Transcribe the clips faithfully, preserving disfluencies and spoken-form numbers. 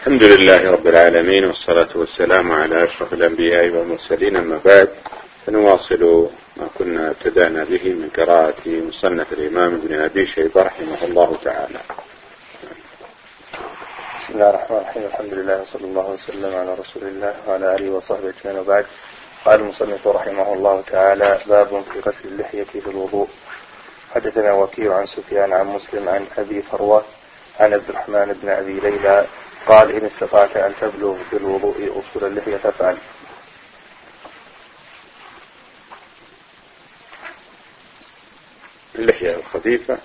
الحمد لله رب العالمين، والصلاة والسلام على أشرف الأنبياء والمرسلين، أما بعد فنواصل ما كنا ابتدأنا به من قراءة مصنف الإمام ابن أبي شيبة رحمه الله تعالى. بسم الله الرحمن الرحيم. الحمد لله وصلى الله وسلم على رسول الله وعلى آله وصحبه أجمعين، وبعد. قال المصنف رحمه الله تعالى: باب في غسل اللحية في الوضوء. حدثنا وكيع عن سفيان عن مسلم عن أبي فروة عن عبد الرحمن بن أبي ليلى قال: إن استطعت أن تبلغ في الوضوء أصول اللحية فافعل. اللحية الخفيفة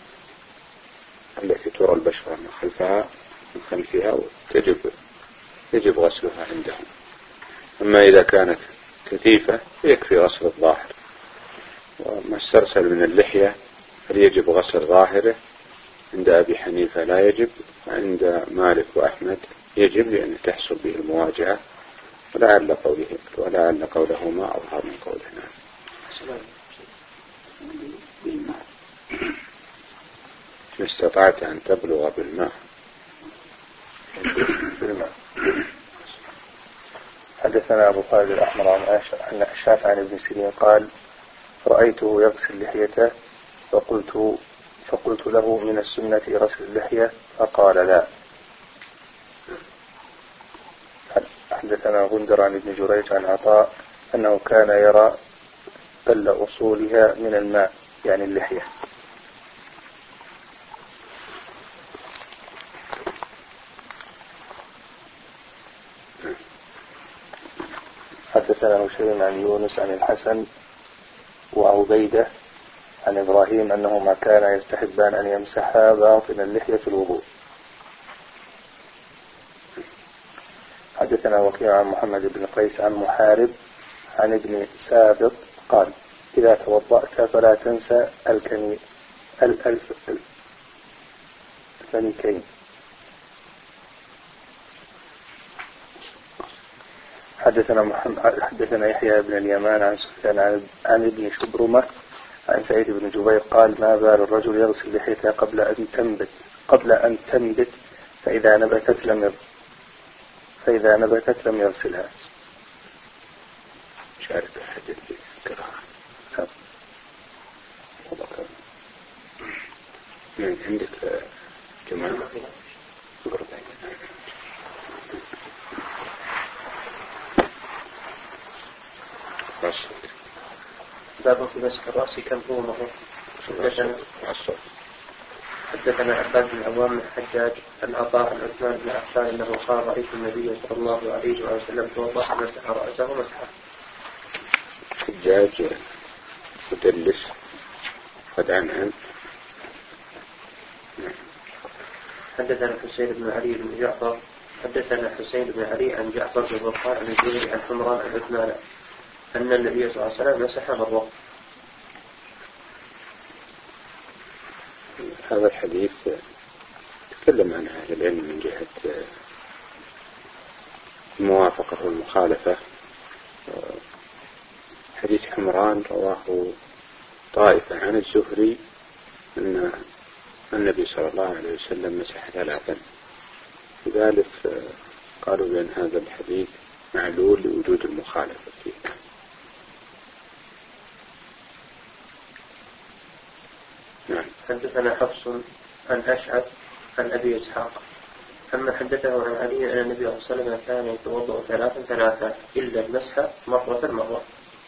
التي ترى البشرة من خلفها من خلفها وتجب يجب غسلها عندهم. أما إذا كانت كثيفة يكفي غسل الظاهر، وما استرسل من اللحية هل يجب غسل ظاهره؟ عند أبي حنيفة لا يجب، وعند مالك وأحمد يجب، لأن تحصل به المواجهة، ولعل قوله ولعل قولهما أظهر من قولنا. إن استطعت أن تبلغ بالماء. حدثنا أبو خالد الأحمر عن أشعث عن ابن سيرين قال: رأيته يغسل لحيته فقلت فقلت له: من السنة غسل اللحية؟ فقال: لا. حدثنا غندر عن ابن جريج عن عطاء أنه كان يرى بل أصولها من الماء، يعني اللحية. حدثنا هشيم عن يونس عن الحسن وعبيدة عن إبراهيم أنهما كانا يستحبان أن يمسحا باطن اللحية في الوضوء. حدثنا وكيع عن محمد بن قيس عن محارب عن ابن سابط قال: إذا توضأت فلا تنسى الكني الألف الفنيكين. حدثنا محمد حدثنا يحيى بن اليمان عن سفيان عن, عن ابن شبرمة عن سعيد بن جبير قال: ما بال الرجل يغسل لحيته قبل أن تنبت قبل أن تنبت فإذا نبتت لم فإذا نبتت لم يغسلها. شارك الحديث كراهة. سب. من عندك جمال. باب في مسح الرأس كم هو مرة. حدثنا حدثنا عباد بن عوام الحجاج عن عطاء عن عثمان بن عفان انه قال: رأيت النبي صلى الله عليه وسلم توضأ مسح رأسه مسحا. حجاج مدلس قد عنعن. حدثنا حسين بن علي بن جعفر حدثنا حسين بن علي عن جعفر بن وقار عن الزهري عن حمران عن عثمان أن النبي صلى الله عليه وسلم مسح مرة. هذا الحديث تكلم عن أهل العلم من جهة الموافقة والمخالفة. حديث حمران رواه طائفة عن الزهري أن النبي صلى الله عليه وسلم مسح ثلاثا، لذلك قالوا بأن هذا الحديث معلول لوجود المخالفة فيه. نعم. حدثنا حفص عن أشعث عن أبي إسحاق أما حدثه عن علي أن النبي صلى الله عليه وسلم كان يتوضأ ثلاثا ثلاثا إلا المسح مرة مرة.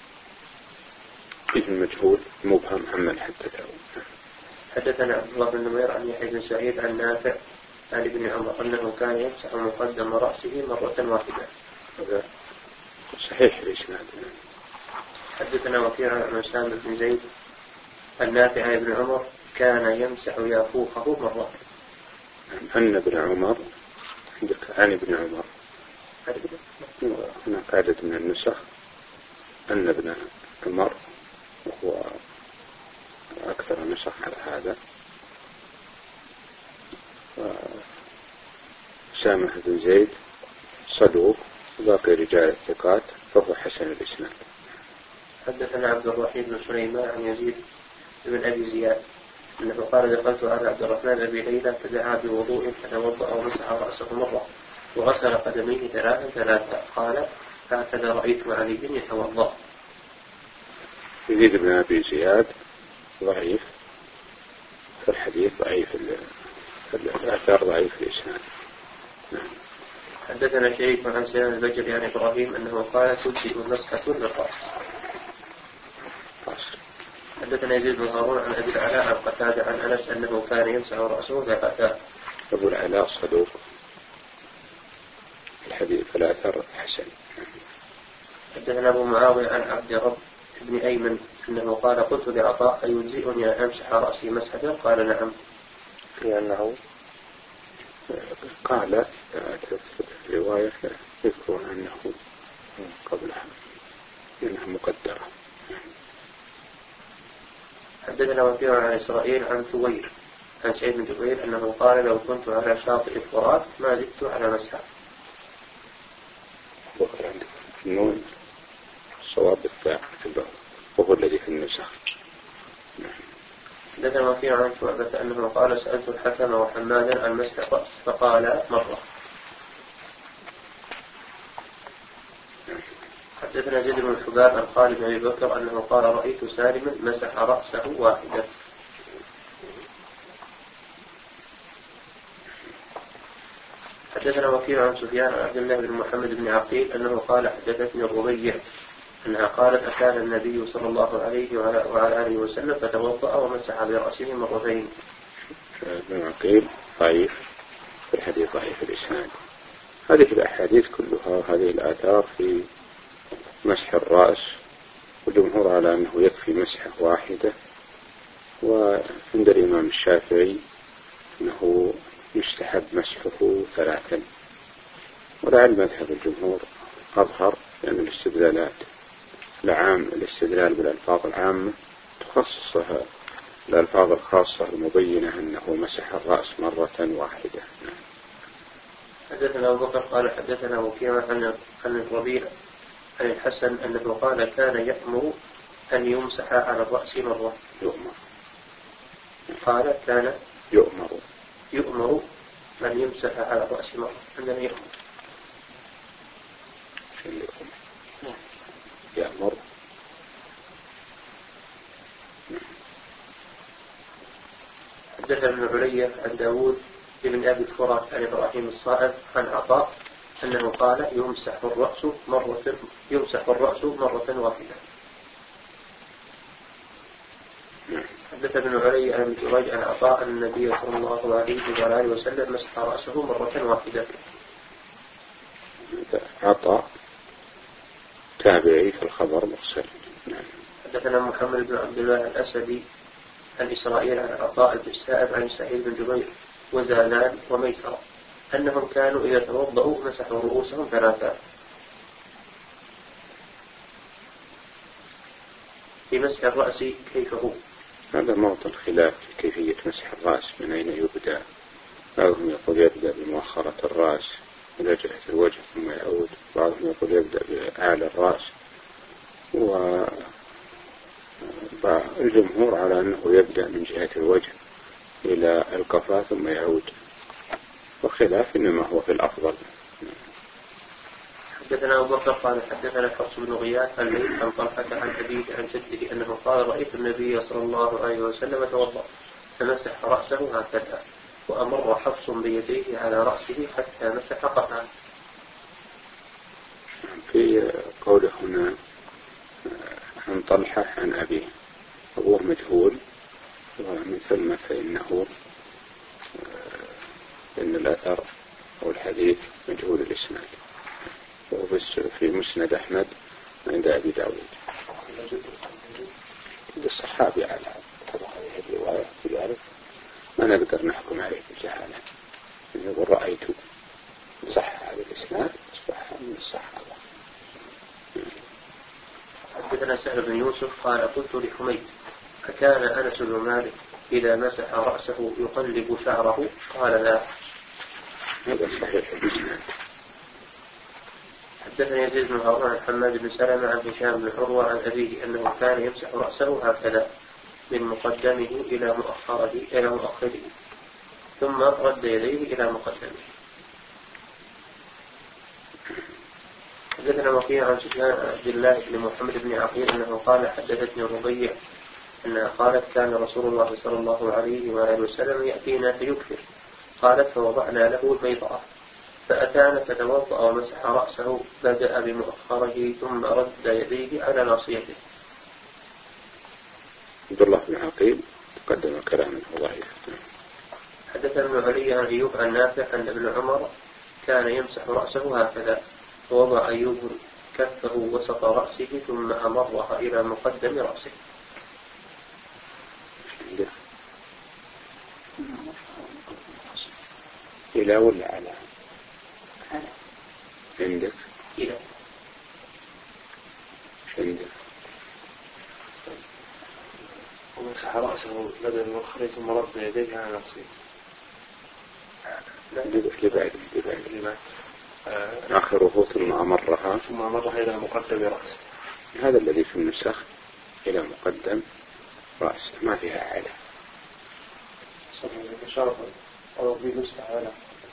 اسم مجهول مبهم عمن حدثه. حدثنا عبد الله بن نمير عن يحيى بن سعيد عن نافع عن ابن عمر أنه كان يمسح مقدم رأسه مرة واحدة. هذا صحيح الإسناد. حدثنا وكيع عن أسامة بن زيد النافع عن ابن عمر كان يمسح يافوخه مرة. أن ابن عمر عندك عن ابن عمر هناك عدد من النسخ أن ابن عمر، وهو أكثر نسخ على هذا. أسامة بن زيد صدوق باقي رجال الثقات فهو حسن الإسناد. حدثنا عبد الرحيم بن سليمان عن يزيد بن أبي زياد أنه قال: دخلت على عبد الرحمن أبي ليلى فدعا بوضوء فتوضأ ومسح رأسه مرة وغسل قدميه ثلاثا ثلاثا. قال هكذا رأيت علي يتوضأ. يزيد بن أبي زياد ضعيف في الحديث، ضعيف في الآثار، ضعيف في الإسناد. نعم. حدثنا شريك عن سليمان البجلي عن إبراهيم أنه قال تجزئ مسحة للرأس. حدثنا يزيد بن هارون عن أبي العلاء عن قتادة عن أنس أنه كان يمسح رأسه ثلاثا. أبو العلاء صدوق، الحديث الآثار حسن. حدثنا أبو معاوية عن عبد رب بن أيمن أنه قال قلت لعطاء أيجزئني أن أمسح رأسي مسحة؟ قال نعم. لأنه قال في رواية يذكر أنه قبلها لأنها مقدرة. حدثنا وكيع عن إسرائيل عن ثوير عن سعيد بن جبير أنه قال لو كنت على شاطئ الفرات ما زدت على مسحة. وقال عندك النون الصواب بالتاء وهو الذي في النسخ. حدثنا وكيع عن شعبة أنه قال سألت الحكم وحمادا عن مسح الرأس فقال مرة. حدثنا زيد بن الحباب عن خالد بن أبي بكر أنه قال رأيت سالما مسح رأسه واحدا. حدثنا وكيع عن سفيان عن عبد الله بن محمد بن عقيل أنه قال حدثتني الربيع أنها قالت أكان النبي صلى الله عليه وعلى آله وسلم فتوضأ ومسح برأسه مرتين. ابن عقيل ضعيف في الحديث، ضعيف الإسناد. هذه الأحاديث كلها، هذه الآثار في مسح الرأس، والجمهور على أنه يكفي مسحة واحدة، وعند الإمام الشافعي أنه يستحب مسحه ثلاثا، ولعل مذهب الجمهور أظهر لأن يعني الاستدلالات العام الاستدلال بالألفاظ العامة تخصصها الألفاظ الخاصة المبينة أنه مسح الرأس مرة واحدة. حدثنا أبو بكر قال حدثنا وكيع عن الربيع عن الحسن أنه قال كان يأمر أن يمسح على الرأس مرة. يؤمر. قال كان يؤمر يؤمر أن يمسح على الرأس مرة. عندنا يؤمر يأمر. حدثنا ابن علي عن داود بن أبي الفرات عن إبراهيم الصائغ عن عطاء أنه قال يمسح الرأس مرة يمسح الرأس مرة واحدة. حدثنا ابن علي عن جريج عن عطاء أن النبي صلى الله عليه وعلى آله وسلم مسح رأسه مرة واحدة. عطاء تابعي في الخبر مرسل. حدثنا محمد بن عبد الله الأسدي عن إسرائيل عن عطاء بن السائب عن سعيد بن جبير وزالان وميسر أنهم كانوا إذا توضأوا مسحوا رؤوسهم ثلاثا. في مسح الرأس كيف هو؟ هذا موطن خلاف في كيفية مسح الرأس، من أين يبدأ. بعضهم يقول يبدأ بمؤخرة الرأس إلى جهة الوجه ثم يعود، بعضهم يقول يبدأ بأعلى الرأس، والجمهور على أنه يبدأ من جهة الوجه إلى القفا ثم يعود، وخلاف إنما هو في الأفضل. حدثنا أبو بكر قال حدثنا حفص بن غياث الليث عن طلحة عن أبيه عن جده أنه قال رأيت النبي صلى الله عليه وسلم توضأ فمسح رأسه هكذا، وأمر حفص بيديه على رأسه حتى مسح قفاه. في قوله هنا عن طلحة عن أبيه، أبوه مجهول، ومن ثم فإنه إن الأثر أو الحديث مجهول الإسناد، وفي مسند أحمد عند أبي داود الصحابي على هذه الرواية بذلك ما نقدر نحكم عليه بجهالة. يقول رأيت صح هذا الإسناد أصبح من الصحابة. حدثنا سهل بن يوسف قال قلت لحميد أكان أنس بن مالك إذا مسح رأسه يقلب شعره؟ قال لا. هذا صحيح الإسناد. حدثني يزيد بن هارون عن حماد بن سلمة عن هشام بن عروة عن أبيه أنه كان يمسح رأسه هكذا من مقدمه إلى مؤخره إلى مؤخره ثم رد يديه إلى مقدمه. حدثنا وكيع عن سفيان عبد الله بن محمد بن عقيل أنه قال حدثتني الربيع أنها قالت كان رسول الله صلى الله عليه وآله وسلم يأتينا فيكثر. قالت فوضعنا له البيضاء فأتانا فتوضأ ومسح رأسه، بدأ بمؤخره ثم رد يديه على ناصيته. عبد الله بن عقيل تقدم كلامه ضعيف. حدثنا ابن علي عن أيوب عن نافع أن ابن عمر كان يمسح رأسه هكذا، فوضع أيوب كفه وسط رأسه ثم أمرها إلى مقدم رأسه. إلى ولا على؟ عندك؟ إلى. عندك؟ ومسح رأسه بدل المؤخر ثم رد يديه على ناصيته. لبعد لبعد آخره ثم أمرها ثم أمرها إلى مقدم رأسه. هذا الذي في النسخ إلى مقدم رأسه، ما فيها على. شرطا أو بنسخة على.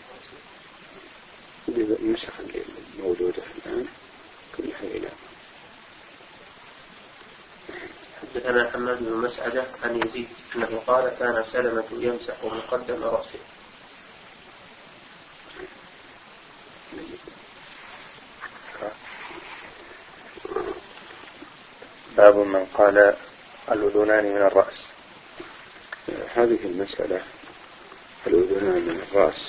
النسخ الموجودة الآن كلها إلى. حدثنا حماد بن مسعدة عن يزيد أنه قال كان سلمة يمسح مقدم رأسه. باب من قال الأذنان من الرأس. هذه المسألة الأذنان من الرأس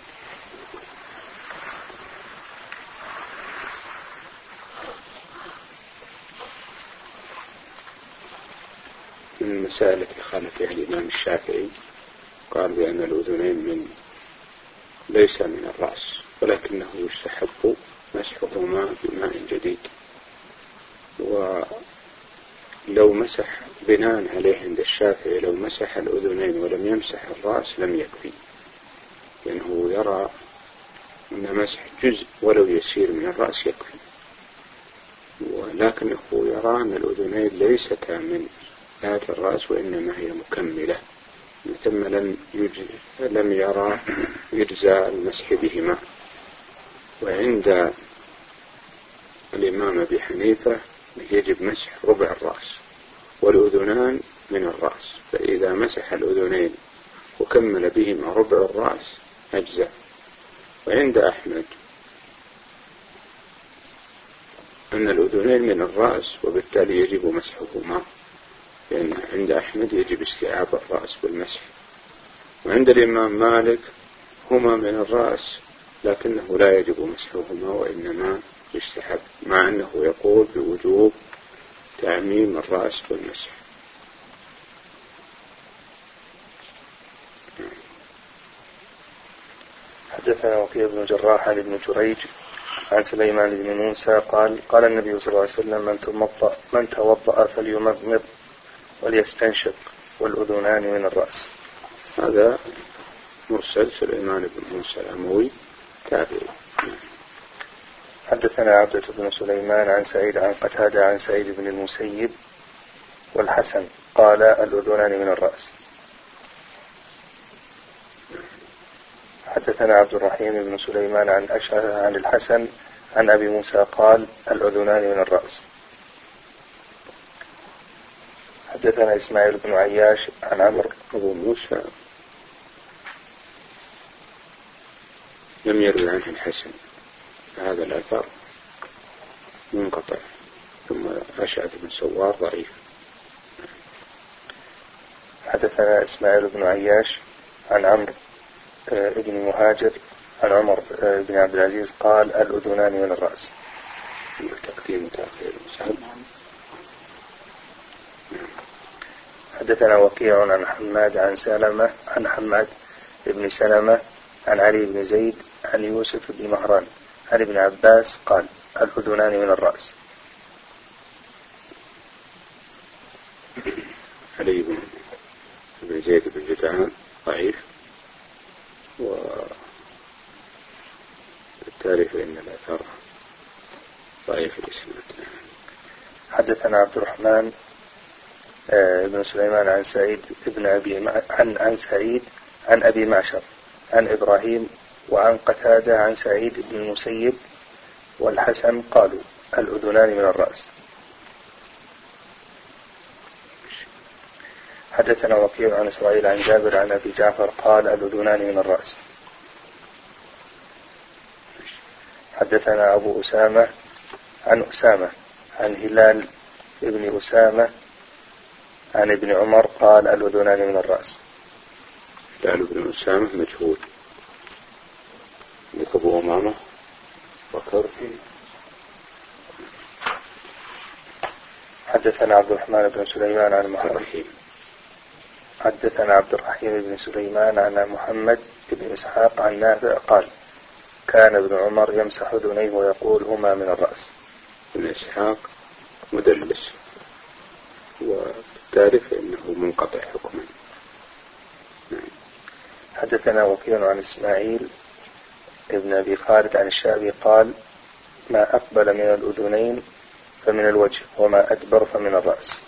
من المسائل التي خالف فيها الإمام الشافعي، قال بأن الأذنين من ليس من الرأس ولكنه يستحب مسحهما بماء جديد، ولو مسح بناء عليه عند الشافعي لو مسح الأذنين ولم يمسح الرأس لم يكفي، لأنه يرى أن مسح جزء ولو يسير من الرأس يكفي، ولكنه يرى أن الأذنين ليستا من ذات الرأس وإنما هي مكملة، ثم لم, لم يرى إجزاء المسح بهما. وعند الإمام أبي حنيفة يجب مسح ربع الرأس والأذنان من الرأس، فإذا مسح الأذنين وكمل بهما ربع الرأس أجزاء. وعند أحمد أن الأذنين من الرأس وبالتالي يجب مسحهما، لأن عند أحمد يجب استيعاب الرأس بالمسح. وعند الإمام مالك هما من الرأس لكنه لا يجب مسحهما وإنما يستحب، مع أنه يقول بوجوب تعميم الرأس بالمسح. حدثنا وكيع بن جراح عن ابن جريج عن سليمان بن موسى قال قال النبي صلى الله عليه وسلم من توضأ من توضأ فليمضمض وليستنشق والأذنان من الرأس. هذا مرسل سليمان بن موسى الأموي تابعي. حدثنا عبدة بن سليمان عن سعيد عن قتادة عن سعيد بن المسيب والحسن قال الأذنان من الرأس. حدثنا عبد الرحيم بن سليمان عن أشعث عن الحسن عن أبي موسى قال الأذنان من الرأس. حدثنا إسماعيل بن عياش عن عمرو أبو موسى لم يروي عنه الحسن، هذا الأثر منقطع، ثم أشعث بن سوار ضعيف. حدثنا إسماعيل بن عياش عن عمرو ابن مهاجر عن عمر بن عبد العزيز قال الأذنان من الرأس. تقديم وتأخير سهل. حدثنا وكيع عن حماد عن سلمة عن حماد بن سلمة عن علي بن زيد عن يوسف بن مهران عن ابن عباس قال الأذنان من الرأس. علي بن زيد بن جدعان ضعيف، وبالتالي فإن الأثر ضعيف الإسناد. حدثنا عبد الرحمن ابن سليمان عن سعيد ابن أبي عن عن سعيد عن أبي معشر عن إبراهيم وعن قتادة عن سعيد بن المسيب والحسن قالوا الأذنان من الرأس. حدثنا وكيع عن إسرائيل عن جابر عن أبي جعفر قال الأذنان من الرأس. حدثنا أبو أسامة عن أسامة عن هلال ابن أسامة عن ابن عمر قال الأذنان من الرأس. هلال ابن أسامة مجهول، أبو أمامة بكر. حدثنا عبد الرحمن بن سليمان عن محمد حدثنا عبد الرحيم بن سليمان عن محمد بن إسحاق عن نافع قال كان ابن عمر يمسح أذنيه ويقول هما من الرأس. ابن إسحاق مدلس وبالتالي فإنه منقطع حكما. حدثنا وكيع عن إسماعيل ابن أبي خالد عن الشعبي قال ما أقبل من الأذنين فمن الوجه وما أدبر فمن الرأس.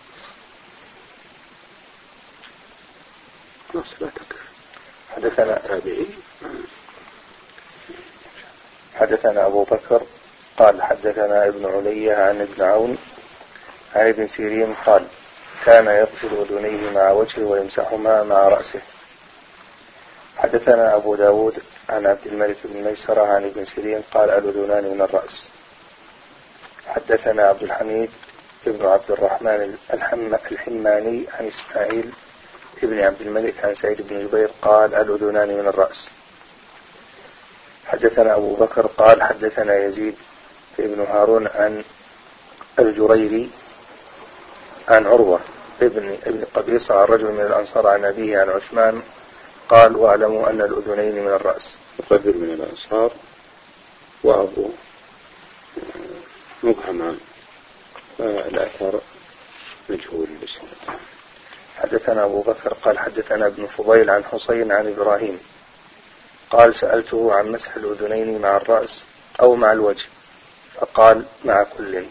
حدثنا حدثنا أبو بكر قال حدثنا ابن علي عن ابن عون عن ابن سيرين قال كان يغسل أذنيه مع وجهه ويمسحهما مع رأسه. حدثنا أبو داود عن عبد الملك بن ميسرة عن ابن سيرين قال الأذنان من الرأس. حدثنا عبد الحميد ابن عبد الرحمن الحماني عن إسماعيل ابن عبد الملك عن سعيد بن جبير قال الأذنان من الرأس. حدثنا أبو بكر قال حدثنا يزيد ابن هارون عن الجريري عن عروة ابن ابن قبيصة عن رجل من الأنصار عن أبيه عن عثمان قال واعلموا أن الأذنين من الرأس. رجل من الأنصار وأبو مبهم فالأثر مجهول الإسناد. حدثنا أبو بكر قال حدثنا ابن فضيل عن حسين عن إبراهيم قال سألته عن مسح الأذنين مع الرأس أو مع الوجه فقال مع كل.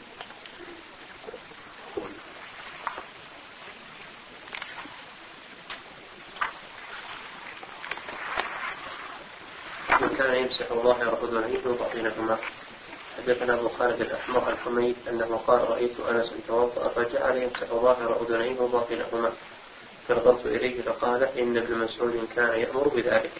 كان يمسح ظاهر أذنيه وباطنهما. حدثنا أبو خالد الأحمر الحميد أنه قال رأيت أنس توضأ فجعل يمسح ظاهر أذنيه وباطنهما فنظرت إليه فقال إن ابن مسعود كان يأمر بذلك.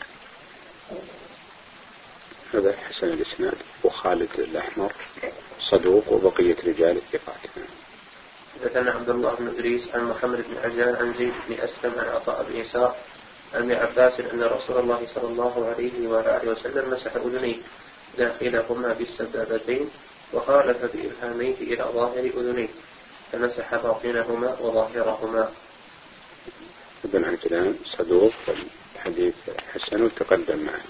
هذا حسن الإسناد. وخالد الأحمر صدوق وبقية رجال ثقات. حدثنا عبد الله بن إدريس عن محمد بن عجلان عن زيد بن أسلم عن عطاء بن يسار عن ابن عباس أن رسول الله صلى الله عليه وآله وسلم مسح أذنيه داخلهما بالسبابتين وخالف بإبهاميه إلى ظاهر أذنيه فمسح باطنهما وظاهرهما. ابن عجلان صدوق الحديث حسن وتقدم معه.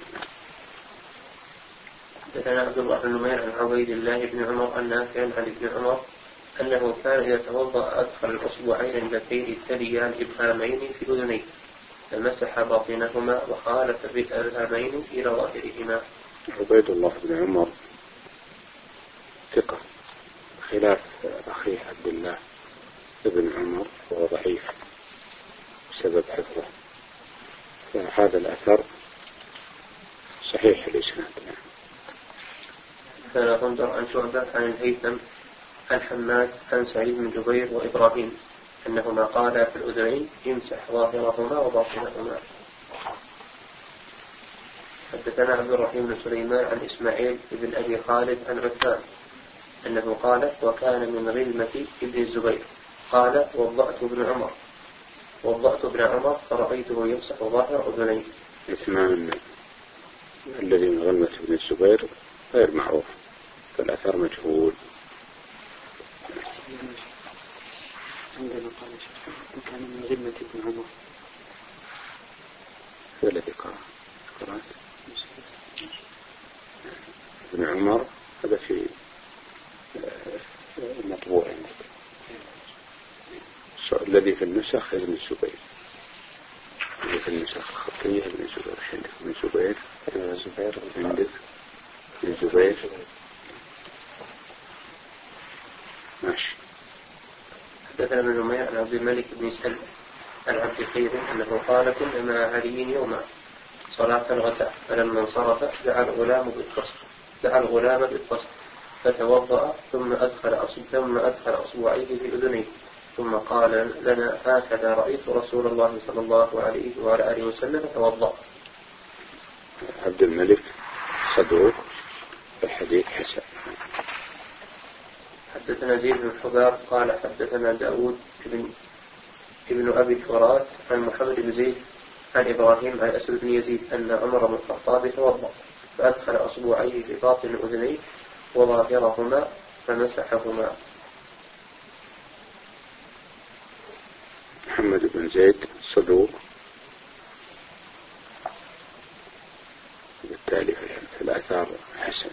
حدثنا عبد الله بن نمير عن عبيد الله بن عمر النافع عن ابن عمر أنه كان إذا توضأ أدخل الأصبعين اللتين تليان الإبهامين في أذنيه فمسح باطنهما وخالف بالإبهامين إلى ظاهرهما. عبيد الله بن عمر ثقة خلاف أخيه عبد الله بن عمر وهو ضعيف بسبب حفظه، فهذا الأثر صحيح الإسناد. كان غندر عن شعبة عن الهيثم عن حماد عن سعيد بن جبير وإبراهيم أنهما قالا في الأذنين يمسح ظاهرهما وباطنهما. حدثنا عبد الرحيم بن سليمان عن إسماعيل بن أبي خالد عن عثمان أنه قال وكان من غلمة ابن الزبير قال وضأت ابن عمر وضأت ابن عمر فرأيته يمسح ظاهر أذنيه. عثمان الذي من غلمة ابن الزبير غير معروف فالأثر مجهول. عندما قال كان من غلمة ابن عمر هو الذي قرأ قرأت ابن عمر هذا في المطبوع عندك. الذي في النسخ ابن الزبير، الذي في النسخ الخطية ابن الزبير. عندك ابن الزبير ابن الزبير عندك ابن الزبير ماشي. حدثنا ابن نمير عن عبد الملك بن سلم عن عبد خير أنه قال كنا مع علي يوما صلاة الغداء فلما انصرف دعا الغلام بالقصر دعا الغلام بالقصر فتوضأ ثم أدخل أصب ثم أدخل أصبعيه في أذنيه ثم قال لنا هكذا رأيت رسول الله صلى الله عليه وعلى آله وسلم توضأ. عبد الملك صدوق الحديث حسن. حدثنا زيد بن حباب قال حدثنا داود بن ابن أبي الفرات عن محمد بن زيد عن إبراهيم عن أسود بن يزيد أن عمر بن الخطاب توضأ فأدخل أصبعيه في باطن أذنيه وظاهرهما فمسحهما. محمد بن زيد صدوق بالتالي في الآثار حسن.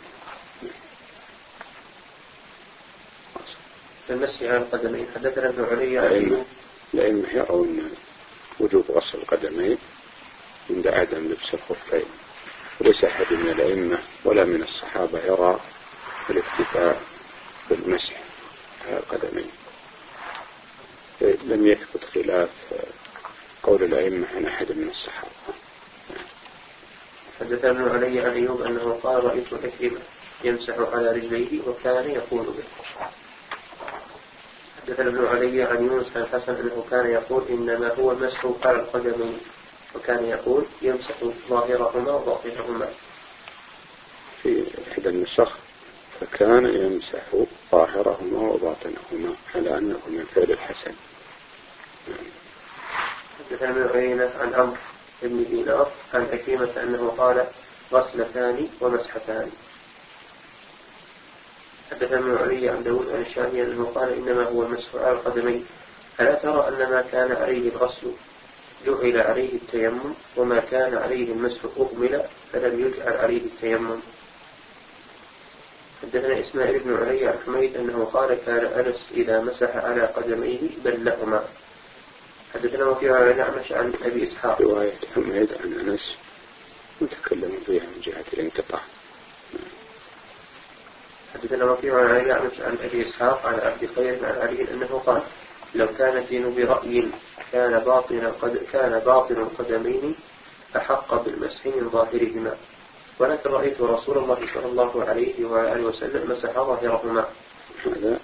في المسح على القدمين حدثنا ابن علي الأئمة يرون وجوب غسل القدمين عند عدم لبس الخفين، وليس أحد من الأئمة ولا من الصحابة يرى الاكتفاء بالمسح على القدمين. لم يثبت خلاف قول الأئمة عن أحد من الصحابة. حدثنا ابن علي عن أيوب أنه قال رأيت عكرمة يمسح على رجليه وكان يقول به. حدثنا ابن علي عن يونس عن الحسن أنه كان يقول إنما هو مسح على القدمين وكان يقول يمسح ظاهرهما وباطنهما. في إحدى النسخ فكان يمسح ظاهرهما وباطنهما على أنه من فعل الحسن. حدثنا ابن عيينة عن عمرو بن دينار عن عكرمة أنه قال غسلتان ومسحتان. حدثنا ابن علي عن داود عن الشامي أنه قال إنما هو المسح على القدمين. ألا ترى أن ما كان عليه الغسل جعل عليه التيمم وما كان عليه المسح أهمل فلم يجعل عليه التيمم. حدثنا إسماعيل بن علي عن حميد أنه قال كان أنس إذا مسح على قدميه بلهما. حدثنا وكيع عن الأعمش عن أبي إسحاق. رواية حميد عن أنس متكلم فيها من جهة الانقطاع. حدثنا وكيع عن الأعمش عن أبي إسحاق عن عبد خير عن علي أنه قال لو كان الدين برأي كان باطن قد كان باطن القدمين أحق بالمسح من ظاهرهما، ولكن رأيت رسول الله صلى الله عليه وآله وسلم مسح ظاهرهما. هذا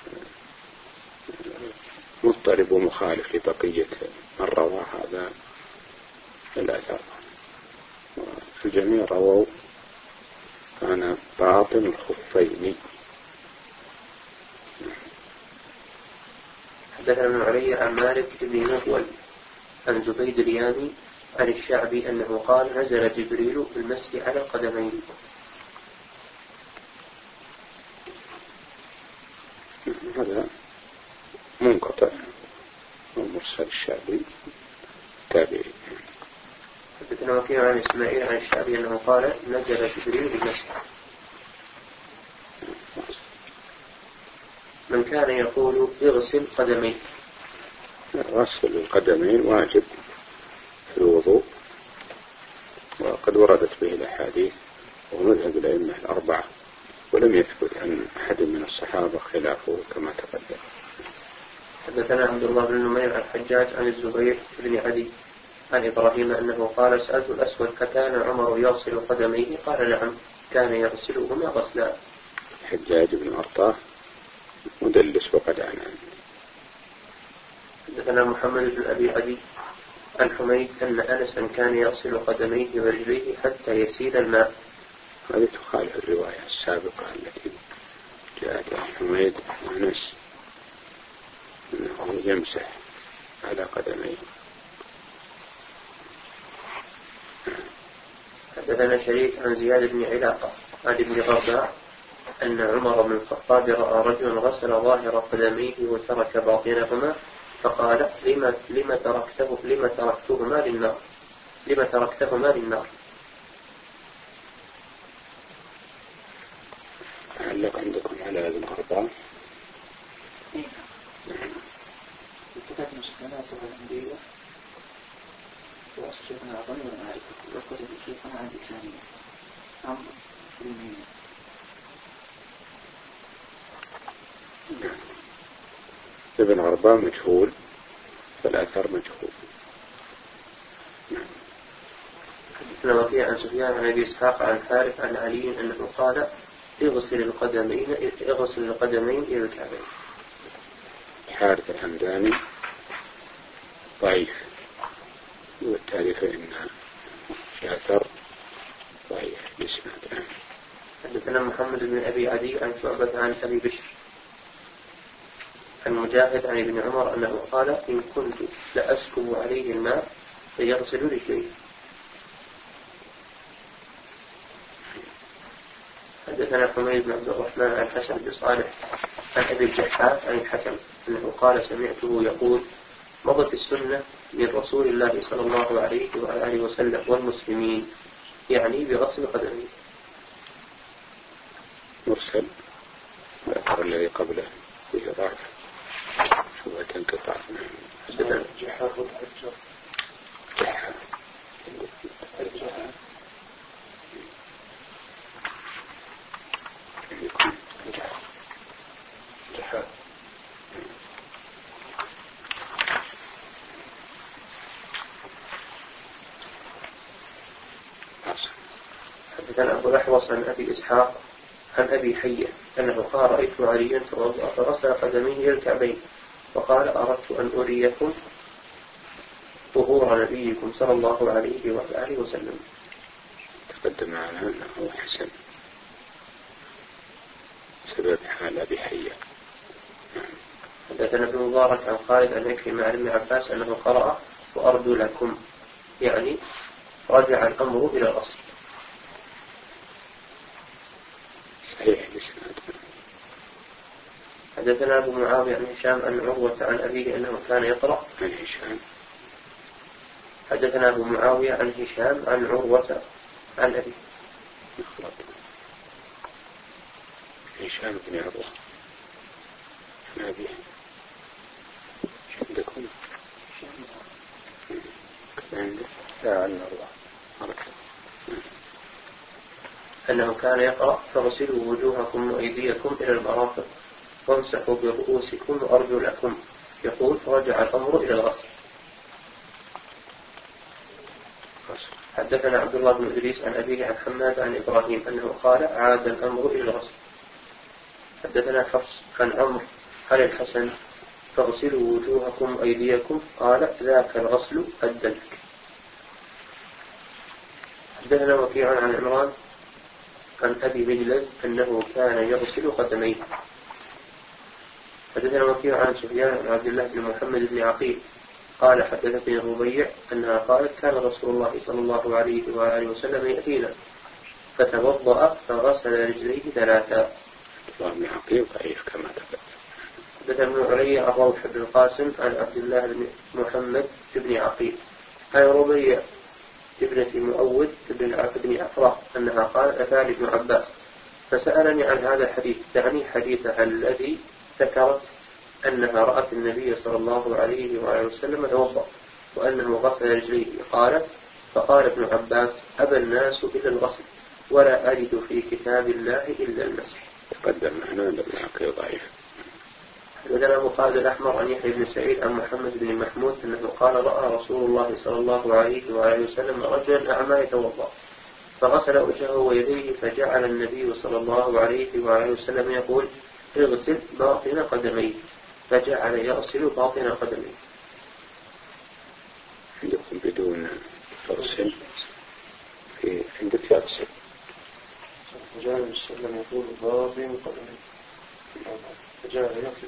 مضطرب ومخالف لبقية من روى هذا الأثر، وفي الجميع رووا كان باطن الخفين. حدثنا ابن علي عن مالك بن نهول عن زبيد اليامي عن الشعبي أنه قال نزل جبريل بالمسح على القدمين. هذا منقطع ومرسل الشعبي تابعي. حدثنا وكيع عن إسماعيل عن الشعبي أنه قال نزل جبريل بالمسح. من كان يقول اغسل قدميه. غسل القدمين واجب في الوضوء، وقد وردت به الأحاديث ومذهب الأئمة الأربعة، ولم يثبت عن أحد من الصحابة خلافه كما تقدم. حدثنا عبد الله بن نمير عن الحجاج عن الزبير بن عدي عن إبراهيم أنه قال سألت الأسود أكان عمر يغسل قدميه؟ قال نعم كان يغسلهما غسلا. الحجاج بن أرطاه مدلس وقد عنان. حدثنا محمد بن أبي عدي عن حميد أن أنسا كان يغسل قدميه ورجليه حتى يسيل الماء. هذه تخالف الرواية السابقة التي جاءت عن حميد وأنس أنه يمسح على قدميه. حدثنا شريك عن زياد بن علاقة عن ابن غرباء أن عمر بن الخطاب رأى رجلا غسل ظاهر قدميه وترك باطنهما فقال لما لما تركته لما تركتهما للنار لما تركتهما للنار. علق عندكم على ابن غرباء؟ الكتاب المسكنات والأنبياء وأصل شيخنا العظمي والمعرفة وقصد شيخنا عن الإسلامية عمر المينة. ابن غرباء مجهول فالأثر مجهول. حدثنا وكيع عن سفيان عن أبي إسحاق عن حارث عن علي أنه قال اغسل القدمين اغسل القدمين إلى الكعبين. حارث الحمداني ضعيف، وبالتالي فإن شاثر ضعيف بإسناد. حدثنا محمد بن أبي عدي عن شعبة عن أبي بشر عن مجاهد عن ابن عمر أنه قال إن كنت لأسكب عليه الماء فيغسل رجليه. حدثنا حميد بن عبد الرحمن عن حسن بن صالح عن أبي الجحاف عن الحكم أنه قال سمعته يقول مضت السنة من رسول الله صلى الله عليه وآله وسلم والمسلمين، يعني بغسل قدمه. مرسل الأثر الذي قبله فيه ضعف شبهة تنقطع. حدثنا جحاف الحجر جحاف جحاف حدثنا أبو الأحوص عن أبي إسحاق عن أبي حية أنه قال رأيت عليا توضأ فغسل قدميه إلى الكعبين وقال أردت أن أريكم ظهور نبيكم صلى الله عليه وآله وسلم. تقدم معنا أنه حسن سبب حال أبي حية. حدثنا ابن مبارك عن خالد عن عكرمة عن ابن عباس أنه قرأ وأرجو لكم، يعني رجع الأمر إلى الأصل. صحيح الإسناد. حدثنا أبو معاوية عن هشام عن عروة عن أبيه أنه كان يقرأ. عن هشام. حدثنا أبو معاوية عن هشام عن عروة عن أبيه. نخلط هشام بن عروة عن أبيه. عندكم؟ عندك؟ لا عن الله. أنه كان يقرأ فاغسلوا وجوهكم وأيديكم إلى المرافق وامسحوا برؤوسكم وأرجلكم، يقول فرجع الأمر إلى الغسل. حدثنا عبد الله بن إدريس عن أبيه عن حماد عن إبراهيم أنه قال عاد الأمر إلى الغسل. حدثنا حفص عن عمرو عن الحسن فاغسلوا وجوهكم وأيديكم قال ذاك الغسل الدلك. حدثنا وكيع عن عمران عن أبي مجلس أنه كان يغسل قدميه. حدثنا وكيع عن سفيان عن عبد الله بن محمد بن عقيل قال حدثني الربيع أنها قالت كان رسول الله صلى الله عليه وآله وسلم يأتينا فتوضأ فغسل رجليه ثلاثا. الله بن عقيل ضعيف كما تقدم. حدثنا ابن علي عن روح بن القاسم عن عبد الله بن محمد بن عقيل عن ربيع ابنة مؤود بن أفراح أنها قالت أتاني ابن عباس فسألني عن هذا الحديث، تعني حديثها الذي ذكرت أنها رأت النبي صلى الله عليه وآله وسلم توضأ وأنه غسل رجليه. قالت فقال ابن عباس أبى الناس إلا الغسل ولا أجد في كتاب الله إلا المسح. تقدم معنا أن ابن عقيل ضعيف. حدثنا أبو خالد الأحمر عن يحيى بن سعيد عن محمد بن محمود أنه قال رأى رسول الله صلى الله عليه وآله وسلم رجلا أعمى يتوضأ فغسل وجهه ويديه فجعل النبي صلى الله عليه وآله وسلم يقول اغسل باطن قدميه فجعل يغسل باطن قدميه. عندكم بدون تغسل في عندك يغسل فجعل السلام يقول باطن قدميه فجعل يغسل.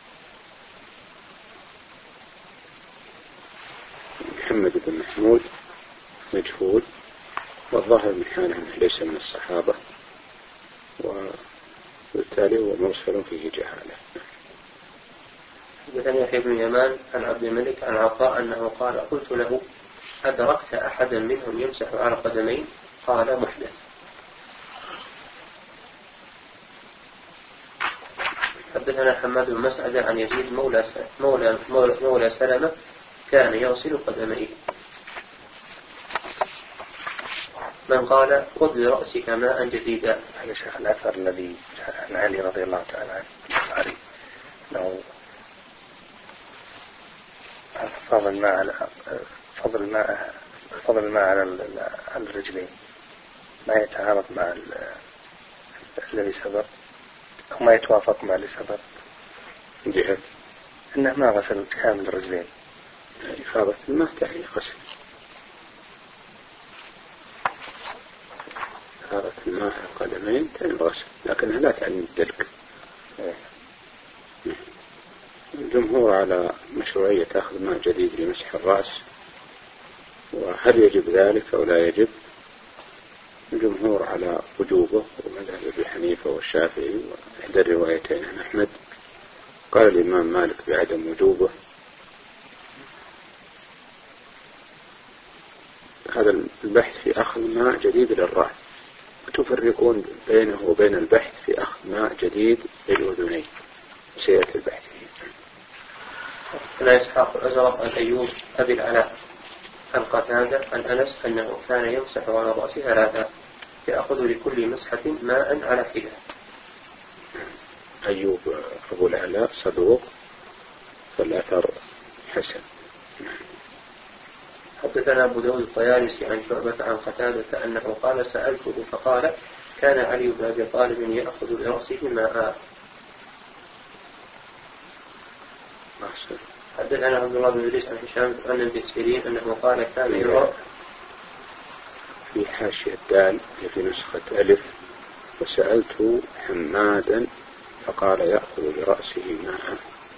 محمد بن محمود مجهول والظاهر من حاله ليس من الصحابة وبالتالي هو مرسل فيه جهالة. حدثني يحيى بن يمان عن عبد الملك عن عطاء أنه قال قلت له أدركت أحدا منهم يمسح على قدمين؟ قال محدث. حدثنا حماد بن مسعد عن يزيد مولى مولى مولى, مولى سلمة كان يغسل قدميه. من قال خذ لرأسك ماء جديدا. هذا شيخ الأثر الذي عن علي رضي الله تعالى عنه علي أنه فضل الماء على فضل الماء فضل الماء على الرجلين ما يتعارض مع الذي سبق أو ما يتوافق مع اللي سبق من جهة أنه ما غسل كامل الرجلين. إفاضة الماء تعني غسل، إفاضة الماء على القدمين تعني غسل، لكنها لا تعني الدلك. الجمهور على مشروعية أخذ ماء جديد لمسح الرأس، وهل يجب ذلك أو لا يجب؟ الجمهور على وجوبه، ومذهب أبي حنيفة والشافعي وإحدى الروايتين عن أحمد. قال الإمام مالك بعدم وجوبه. هذا البحث في أخذ ماء جديد للرأس، وتفرقون بينه وبين البحث في أخذ ماء جديد للأذنين، سيأتي البحث فيه. لا إسحاق الأزرق عن أيوب أبي العلاء عن قتادة عن أنس أنه كان يمسح على رأسه ثلاثة يأخذ لكل مسحة ماء على حدة. أيوب أبو العلاء صدوق، فالأثر حسن. حدثنا أبو داود الطيالسي عن شعبة عن قتادة أنه قال سألته فقال كان علي بن أبي طالب يأخذ لرأسه ماء. حدثنا عبد الله بن إدريس عن هشام عن ابن سيرين أنه قال كان يرى في حاشية الدال في نسخة ألف وسألت حمادا فقال يأخذ لرأسه ماء.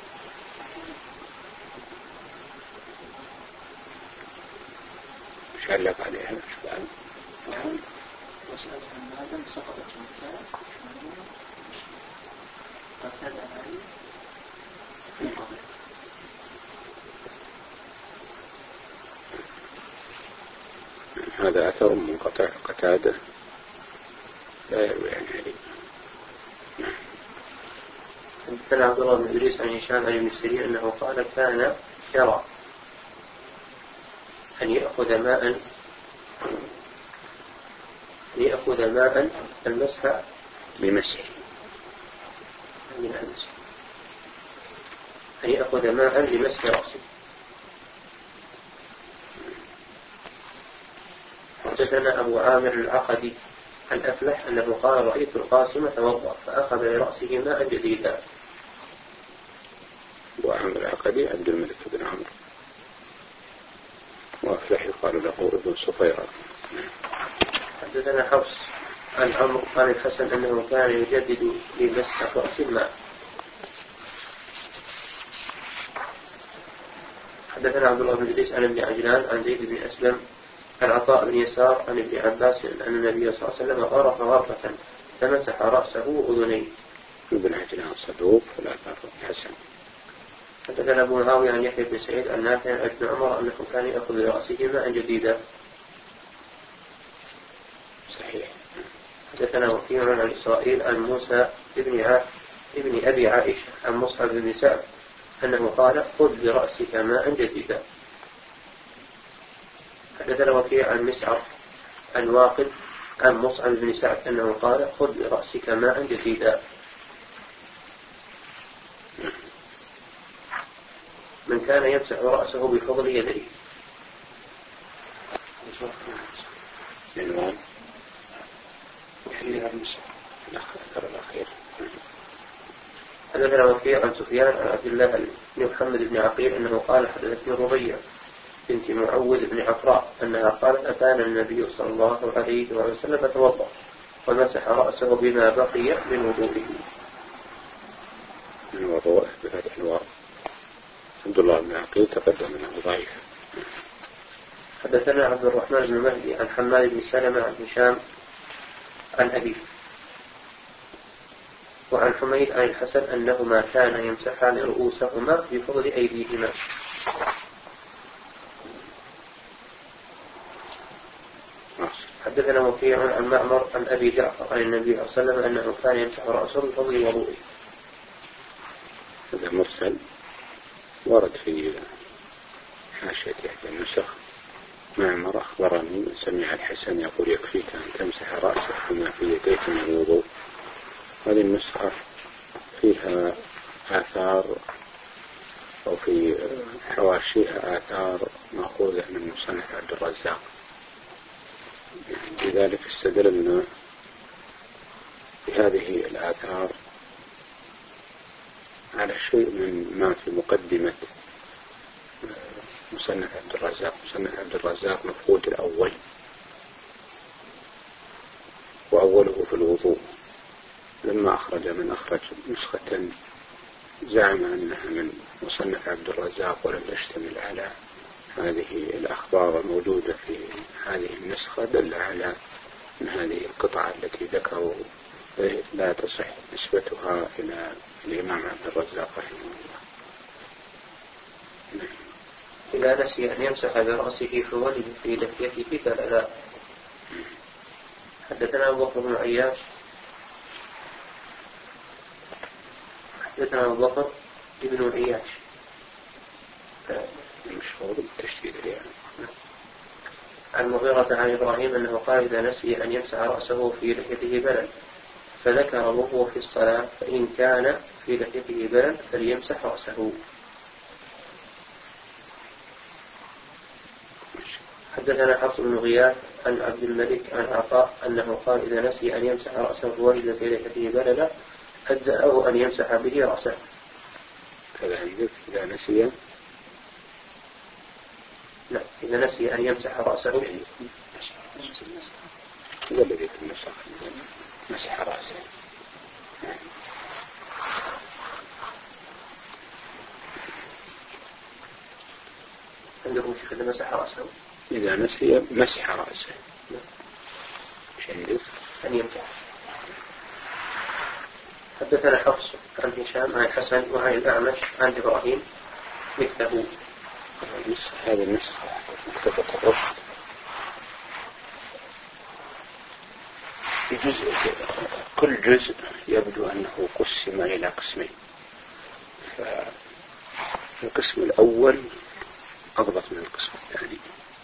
مش علق عليها مش بعد وسألت حمادا سقطت متى قتل علي في قضاء. هذا أثر منقطع قتادة لا يروي عن علي. حدثنا عبد الله بن إدريس عن هشام عن ابن سيرين أنه قال كان يرى أن يأخذ ماء أن يأخذ ماء المسح بمسح من المسح أن يأخذ ماء لمسح رأسه. حدثنا أبو عامر العقدي عن أفلح أنه قال رأيت القاسم توضأ فأخذ لرأسه ماء جديدا. أبو عامر العقدي عبد الملك بن عمرو، وأفلح يقال له ابن صفيرة. حدثنا حفص عن عمرو عن الحسن أنه كان يجدد لمسح رأس الماء. حدثنا عبد الله بن إدريس عن ابن عجلان عن زيد بن أسلم عن عطاء بن يسار عن ابن عباس أن النبي صلى الله عليه وسلم غرف غرفة فمسح رأسه وأذنيه. ابن عجلان صدوق والأثر حسن. حدثنا أبو معاوية عن يحيى بن سعيد عن نافع عن ابن عمر أنه كان يأخذ لرأسه ماء جديدا. صحيح. حدثنا وكيع عن إسرائيل عن موسى ابن ع... ابن أبي عائشة عن مصعب بن سعد أنه قال خذ لرأسك ماء جديدا. حدثنا وكيع عن مسعر عن واقد عن مصعب بن سعد أنه قال خذ لرأسك ماء جديدا. من كان يمسح رأسه بفضل يديه. عنوان يحليها المسح الأخير. حدثنا وكيع عن سفيان عن عبد الله بن محمد بن عقيل أنه قال حدثتني ربيع بنت معوذ بن عفراء أنها قالت أتانا النبي صلى الله عليه وسلم فتوضأ ومسح رأسه بما بقي من وضوئه. من وضوءه بفتح الواو. عبد الله بن عقيل تقدم أنه ضعيف. حدثنا عبد الرحمن بن مهدي عن حماد بن سلمة عن هشام عن أبيه وعن حميد عن الحسن أنهما كانا يمسحان رؤوسهما بفضل أيديهما. حدثنا وكيع عن معمر عن أبي جعفر عن النبي صلى الله عليه وسلم أنه كان يمسح رأسه بفضل وضوئه. هذا مرسل ورد في حاشية إحدى النسخ. معمر أخبرني من سمع الحسن يقول يكفيك أن تمسح رأسك بما في يديك من الوضوء. هذه النسخة فيها آثار أو في حواشيها آثار مأخوذة من مصنف عبد الرزاق، لذلك استدللنا بهذه الآثار على شيء من ما في مقدمة مصنف عبد الرزاق. مصنف عبد الرزاق مفقود الأول، وأوله في الوضوء. لما أخرج من أخرج نسخة زعم أنها من مصنف عبد الرزاق ولم تشتمل على هذه الأخبار الموجودة في هذه النسخة، دل على أن هذه القطعة التي ذكروا لا تصح نسبتها إلى الإمام عبد الرزاق رحمه الله. إذا نسي أن يمسح برأسه فولد في لحيته فلا لا. حدثنا أبو بكر بن عياش حدثنا أبو بكر بن عياش مشهور بالتشديد يعني. عن مغيرة عن إبراهيم أنه قال إذا نسي أن يمسح رأسه في لحيته بلل فذكر وهو في الصلاة فإن كان في لحيته بلل فليمسح رأسه. حدثنا حفص بن غياث عن عبد الملك عن عطاء أنه قال إذا نسي أن يمسح رأسه ووجد في لحيته بللا أجزأه أن يمسح به رأسه. كذا عندك إذا نسي لا إذا نسي أن يمسح رأسه هذا الذي في النسخ مسح رأسه. عندكم شيء إذا مسح رأسه إذا نسي مسح رأسه مش عندك أن يمسح. حدثنا حفص عن هشام عن الحسن وعن الأعمش عن إبراهيم مثله. هذا النسخ مكتبة الرشد في جزء، كل جزء يبدو أنه قسم إلى قسمين، فالقسم الأول أضبط من القسم الثاني.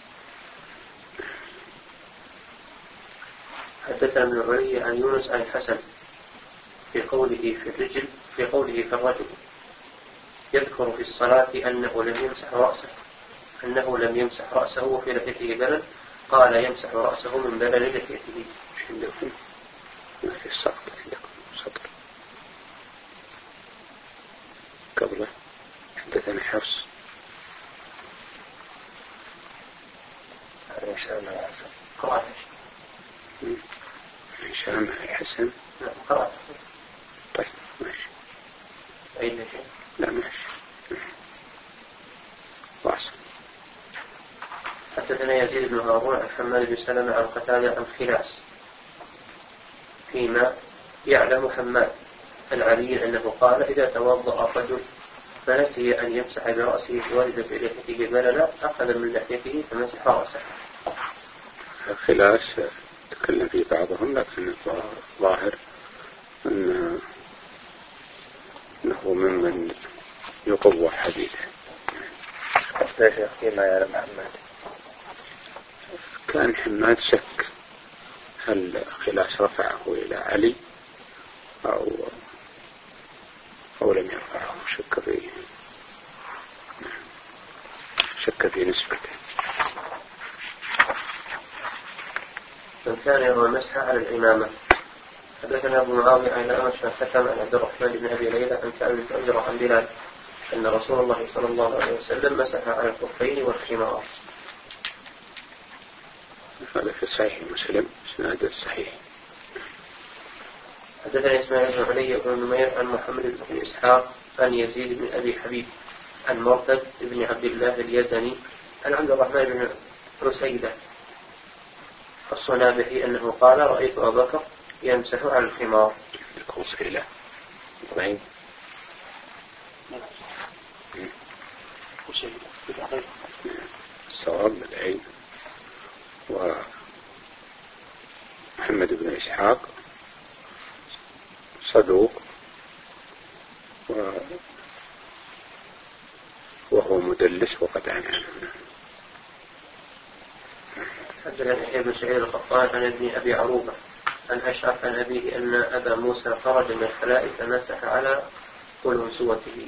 حدثنا ابن علي عن يونس عن الحسن في قوله في الرجل في قوله في الرجل يذكر في الصلاة أنه لم يمسح رأسه أنه لم يمسح رأسه وفي لحيته بلل قال يمسح رأسه من بلل لحيته. مش عندكم ما في السقط عندكم سطر قبله. حدثنا حفص عن هشام عن الحسن قرأت هشام عن الحسن. لا قرأت. طيب ماشي. أي شيء لا ماشي واصل. حدثنا يزيد بن هارون عن حماد بن سلمة عن قتادة عن خلاس فيما يعلم حماد العلي أنه قال إذا توضأ رجل فنسي أن يمسح برأسه فولد في لحيته بللا أخذ من لحيته فمسح رأسه. خلاس تكلم فيه بعضهم، لكن الظاهر أن أنه ممن يقوى حديثه. أصلا شيخ فيما يعلم حماد كان حماد شك هل خلاس رفعه إلى علي أو أو لم يرفعه، شك فيه شك في نسبته. من كان يرى المسح على الإمامة. حدثنا أبو معاوية عن الأعمش عن حكم عن عبد الرحمن بن أبي ليلى عن كعب بن عجرة عن بلال أن رسول الله صلى الله عليه وسلم مسح على الخفين والخمار. هذا في صحيح مسلم اسناده صحيح. حدثنا إسماعيل بن علي بن نمير عن محمد بن إسحاق عن يزيد بن أبي حبيب عن مرتد بن عبد الله اليزني عن عبد الرحمن بن رسيدة الصنابحي أنه قال رأيت أبا بكر يمسح على الخمار. لكم صحيلة طيب الصواب بالعين. ومحمد بن إسحاق صدوق وهو مدلس وقد عن عنه. حدثنا يحيى بن سعيد القطان عن ابن أبي عروبة عن أشعث عن أبيه أن أبا موسى خرج من الخلاء فمسح على قلنسوته.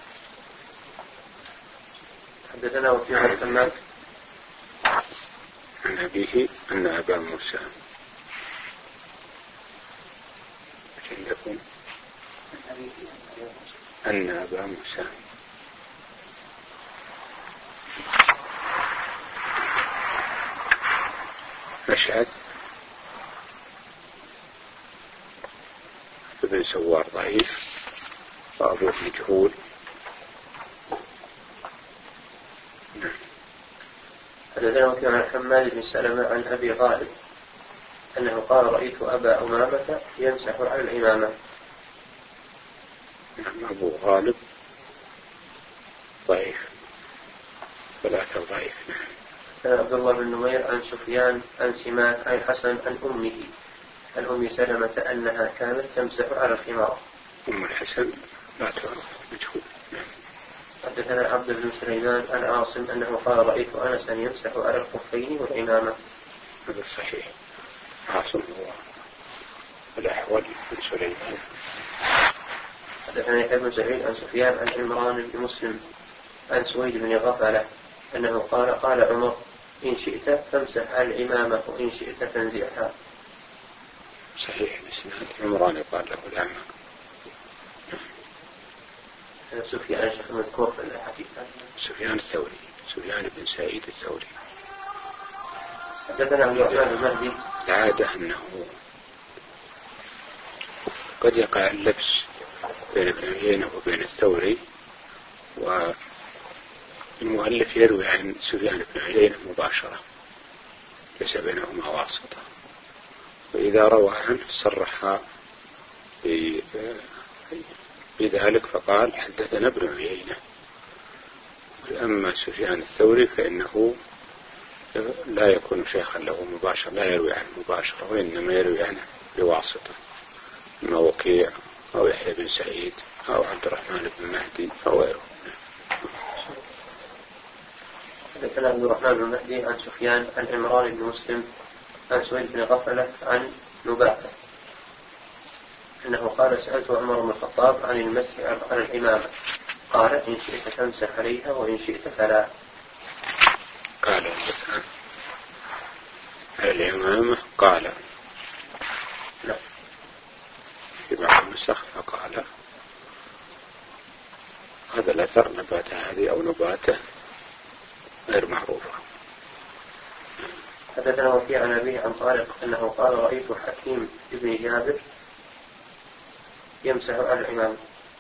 حدثنا وكيع عن حماد عن أبيه أن أبا موسى عندكم أن أبا موسى أشعث ابن سوار ضعيف وأبوه مجهول. حدثنا وكيع عن حماد بن سلمة عن أبي غالب أنه قال رأيت أبا أمامة يمسح على الإمامة. أبو غالب ضعيف ثلاثة ضعيف. عبد الله بن نمير عن سفيان عن سماك عن حسن عن أمه عن أم سلمة أنها كانت تمسح على الخمار. أم الحسن لا تعرف مجهول. حدثنا عبد بن سليمان عن عاصم أنه قال رأيت أنسا يمسح على الخفين والعمامة. هذا صحيح. عاصم هو الأحول بن سليمان. حدثنا يحيى بن سعيد عن سفيان عن عمران بن مسلم عن سويد بن غفلة أنه قال قال عمر إن شئت فامسح على العمامة وإن شئت فانزعها. صحيح الإسناد. عمران يقال له الأعمى. سفيان شيخ مذكور في الحديث. سفيان الثوري سفيان بن سعيد الثوري. حدثنا عبد الرحمن المهدي. العادة أنه قد يقع اللبس بين ابن عيينة وبين الثوري، والمؤلف يروي عن سفيان بن عيينة مباشرة ليس بينهما واسطة، وإذا روى عنه صرح بذلك فقال حدثنا ابن عيينة. أما سفيان الثوري فإنه لا يكون شيخا له مباشرة، لا يروي عنه مباشرة وإنما يروي عنه بواسطة، إما وكيع أو يحيى بن سعيد أو عبد الرحمن بن مهدي أو غيره. حدثنا عبد الرحمن بن مهدي عن سفيان عن عمران بن مسلم عن سويد بن غفلة عن نباتة أنه قال سألت عمر بن الخطاب عن المسح على الإمامة قال إن شئت تمسح عليها وإن شئت فلا. قال المسح على الإمامة قال لا في بعض النسخ فقال. هذا الأثر نباتة هذه أو نباتة غير معروفة. حدثنا وكيع عن أبيه عن طارق أنه قال رأيت حكيم بن جابر يمسح على الإمام.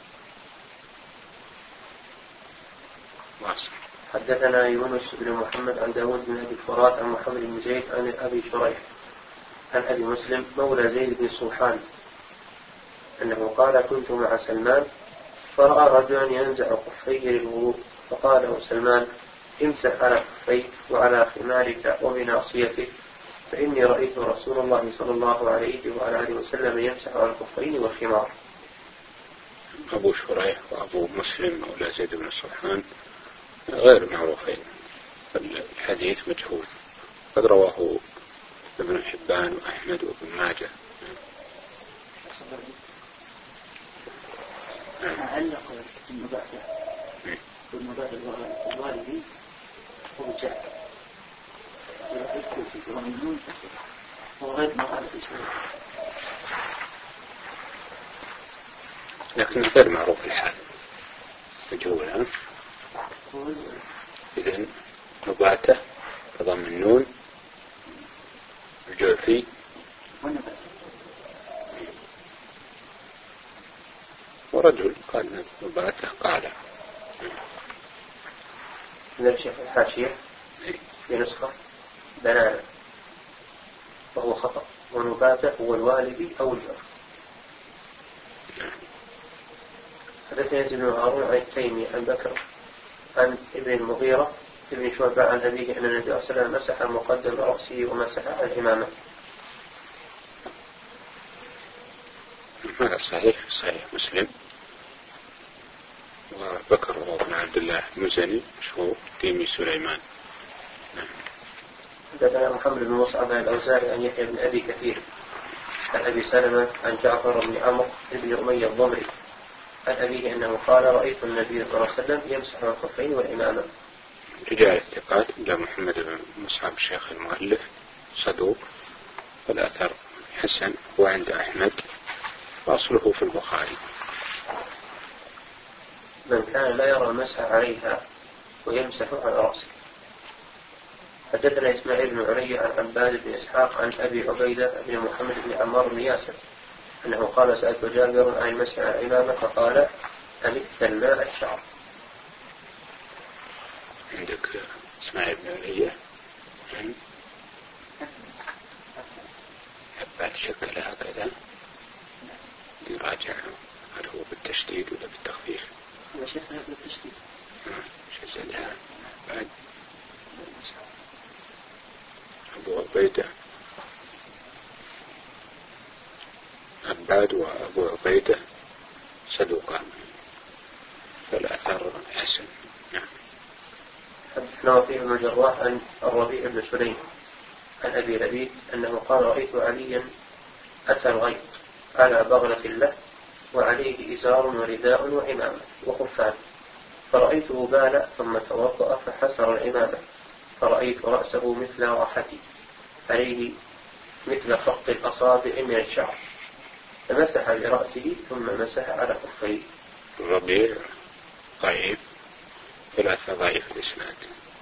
حدثنا يونس بن محمد عن داود بن أبي الفرات عن محمد بن زيد عن أبي شريح عن أبي مسلم مولى زيد بن صوحان أنه قال كنت مع سلمان فرأى رجلا ينزع خفيه للوضوء فقال له سلمان امسح على خفيك وعلى خمارك وبناصيتك فإني رأيت رسول الله صلى الله عليه وعلى آله وسلم يمسح على الخفين والخمار. أبو شريح وأبو مسلم مولى زيد بن صوحان غير معروفين، الحديث مجهول، قد رواه ابن حبان وأحمد وابن ماجه. علق المباحث بالمباحث الوالدي ورجع الكوفي ومنون وغير مقالة الإسلام، لكن غير معروف الحال مجهول. إذن نباتة تضم النون الجوفي ورجل قال نباتة قال نرجع في الحاشية في نسخة بنانا وهو خطأ، ونباتة هو الوالدي أو الجر. حدثنا يزيد بن هارون عن التيمي عن بكر عن ابن المغيرة ابن شعبة عن أبيه أن النبي صلى الله عليه وسلم مسح مقدم رأسه ومسح على الإمامة. هذا صحيح صحيح مسلم. وبكر بن عبد الله المزني مشهور تيمي سليمان. حدثنا محمد بن مصعب عن الأوزاعي عن يحيى بن أبي كثير عن أبي سلمة عن جعفر بن عمرو بن أمية الضمري عن أبيه أنه قال رأيت النبي صلى الله عليه وسلم يمسح على الخفين والإمامة. رجال الثقات إلا محمد بن مصعب الشيخ المؤلف صدوق، والأثر حسن وعند أحمد وأصله في البخاري. من كان لا يرى المسح عليها ويمسح على رأسه. حدثنا إسماعيل بن علي عن عباد بن إسحاق عن أبي عبيدة بن محمد بن عمار بن ياسر أنه قال سألت جابر عن المسح على الإمامة فقال أمس الماء الشعر. عندك إسماعيل بن علي عن عباد شكل هكذا يراجع هل هو بالتشديد ولا بالتخفيف؟ هو شكلها بالتشديد. شكلها بعد أبو عبيدة عباد وأبو عبيدة صدوقان فالأثر حسن. نعم. حدثنا وفيه بن الجراح عن الربيع بن سليم عن أبي لبيد أنه قال رأيت عليا أتى الغيط على بغلة له وعليه إزار ورداء وعمامة وخفان، فرأيته بال ثم توضأ فحسر العمامة، فرأيت رأسه مثل راحتي عليه مثل خط الأصابع من الشعر، فمسح برأسه ثم مسح على خفيه. الربيع ضعيف ثلاثة ضعيف الإسناد.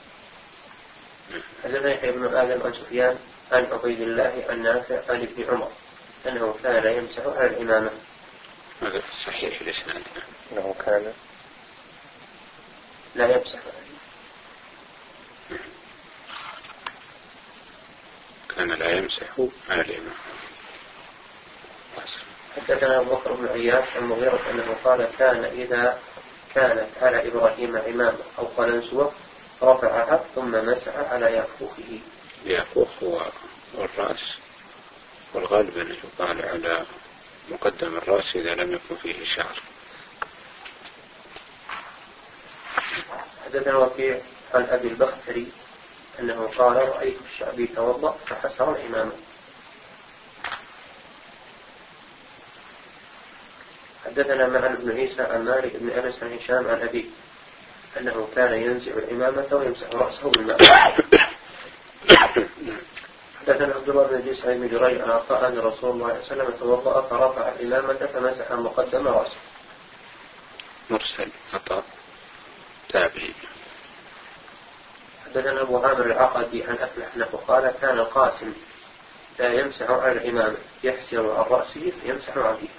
حدثنا يحيى بن آدم عن سفيان عن عبيد الله عن نافع عن ابن عمر أنه كان لا يمسح على الإمامة. هذا صحيح الإسناد. أنه كان لا يمسح كان لا يمسح على الإمام. حدثنا أبو بكر بن عياش عن مغيرة أنه قال كان إذا كانت على إبراهيم عمامة أو قلنسوة رفعها ثم مسح على يافوخه. يافوخ هو الرأس، والغالب أن يقال على مقدم الرأس إذا لم يكن فيه شعر. حدثنا وكيع عن أبي البختري أنه قال رأيت الشعبي توضأ فحسر الإمامة. حدثنا معن بن عيسى عن مالك بن أنس عن هشام عن أبيه أنه كان ينزع الإمامة ويمسح رأسه بالماء. حدثنا عبد الله بن إدريس عن ابن جريج عن عطاء أن رسول الله صلى الله عليه وسلم توضأ فرفع الإمامة فمسح مقدم رأسه. مرسل عطاء تابعي. حدثنا أبو عامر العقدي عن أفلح أنه قال كان القاسم لا يمسح على الإمامة يحسر عن رأسه فيمسح عليه.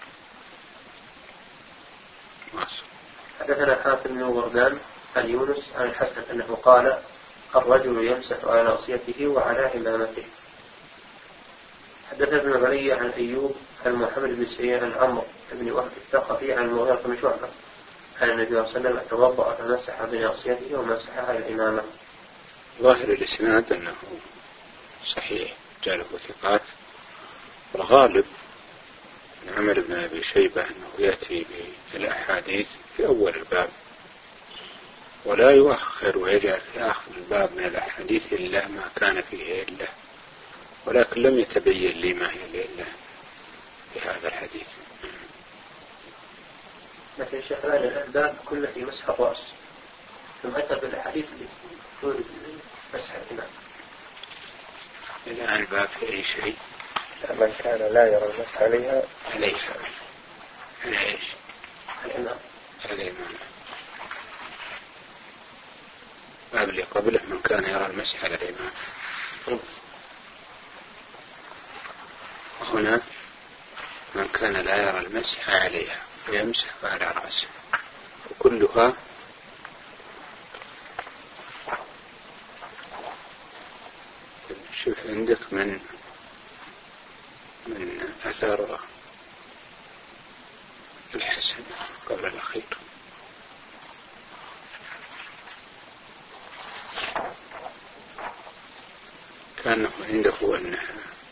حدثنا حاتم بن وردان عن يونس عن الحسن أنه قال الرجل يمسح على ناصيته وعلى عمامته. حدثنا ابن علي عن أيوب عن محمد بن سعيد عن عمرو بن وهب الثقفي عن المغيرة بن شعبة أن النبي صلى الله عليه وسلم توضأ فمسح بناصيته ومسح على الإمامة. ظاهر الإسناد أنه صحيح جاله ثقات، والغالب من عمر بن أبي شيبة أنه يأتي بالأحاديث في أول الباب ولا يؤخر ويجعل في آخر الباب من الأحاديث إلا ما كان فيه إلا، ولكن لم يتبين لي ما هي الإلا في هذا الحديث. لكن شغال الباب كله في مسح الرأس ثم أتى بالأحاديث اللي تورد مسح الإمام. الآن الباب في أي شيء؟ من كان لا يرى المسح عليها عليه على إيش؟ الإمام الإمام. باب اللي قبله من كان يرى المسح على الإمام، وهنا من كان لا يرى المسح عليها ويمسح على رأسه، وكلها شوف عندك من من أثر الحسن قبل الأخير. كانه عنده أنها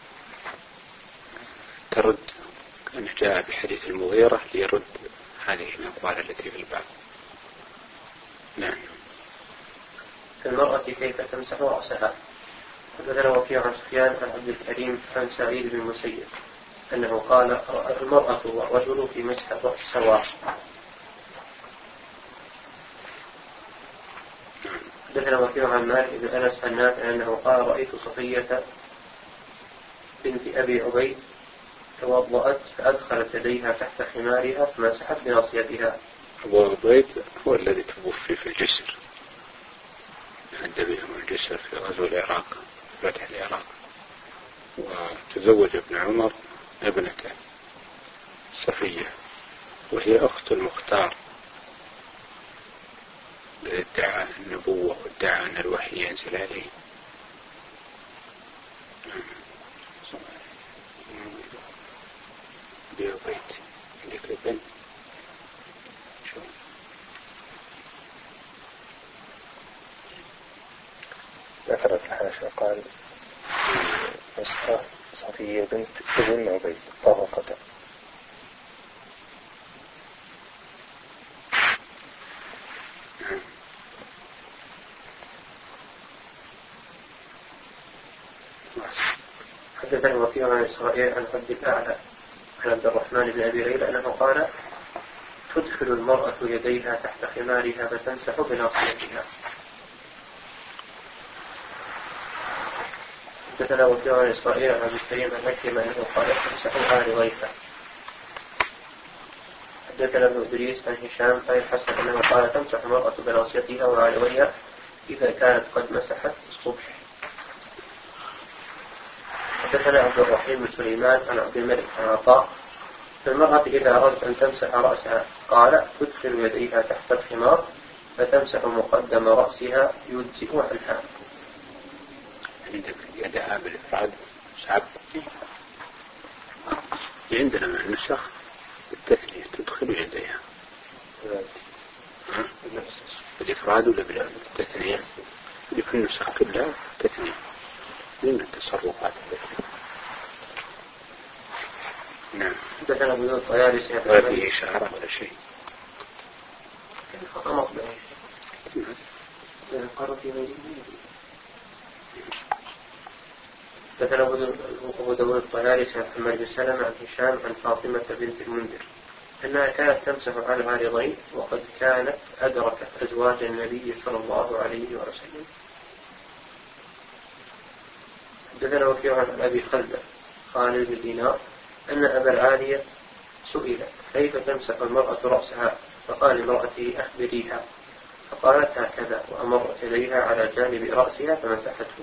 ترد، كان جاء بحديث المغيرة ليرد هذه الأقوال التي في الباب. نعم. المرأة كيف تمسح رأسها. حدثنا وكيع عن سفيان عن عبد الكريم عن سعيد بن المسيب أنه قال المرأة والرجل في مسح الرأس سواء. حدثنا وكيع عن مالك بن أنس عن نافع أنه قال رأيت صفية بنت أبي عبيد توضأت فأدخلت يديها تحت حمارها فمسحت بناصيتها. أبو عبيد هو الذي توفي في الجسر، عند بهم الجسر في غزو العراق، فتح العراق، وتزوج ابن عمر ابنته صفية وهي أخت المختار، ادعى النبوة وادعى أن الوحي ينزل عليه. بيوبيت عندك ابن شو ذكرت الحاشية قال نسخة صفية بنت ابن عبيد طبقة. حدثنا وكيع عن إسرائيل عن عبد الأعلى عن عبد الرحمن بن أبي ليلى أنه قال تدخل المرأة يديها تحت خمارها فتمسح بناصيتها. حدثنا وكيع عن إسرائيل عن عبد الكريم عن مكرمة أنه قال تمسح آل ضيفا. حدثنا ابن إدريس عن هشام عن الحسن أنه قال تمسح المرأة بناصيتها وعلويها إذا كانت قد مسحت الصبح. حدثنا عبد الرحيم بن سليمان عن عبد الملك عن عطاء فالمرأة إذا أردت أن تمسح رأسها قال تدخل يديها تحت الخمار فتمسح مقدم رأسها يجزئ عنها. عندك يدها بالإفراد سعب، عندنا من النسخ بالتثنية تدخل يديها بالإفراد ولا بالتثنية؟ اللي في النسخ كلها تثنية من التصرفات. نعم. حدثنا ابن الطيالسي ولا فيه إشارة ولا شيء. خطأ مطبعي. قرر في غيره. حدثنا أبو داود الطيالسي عن محمد بن سلمة عن هشام عن فاطمة بنت المنذر أنها كانت تمسح على العارضين وقد كانت أدركت أزواج النبي صلى الله عليه وسلم. حدثنا وكيع عن أبي خلدة خالد بن دينار أن أبا العالية سئل كيف تمسح المرأة رأسها فقال امرأتي أخبريها فقالت هكذا وأمرت إليها على جانب رأسها فمسحته.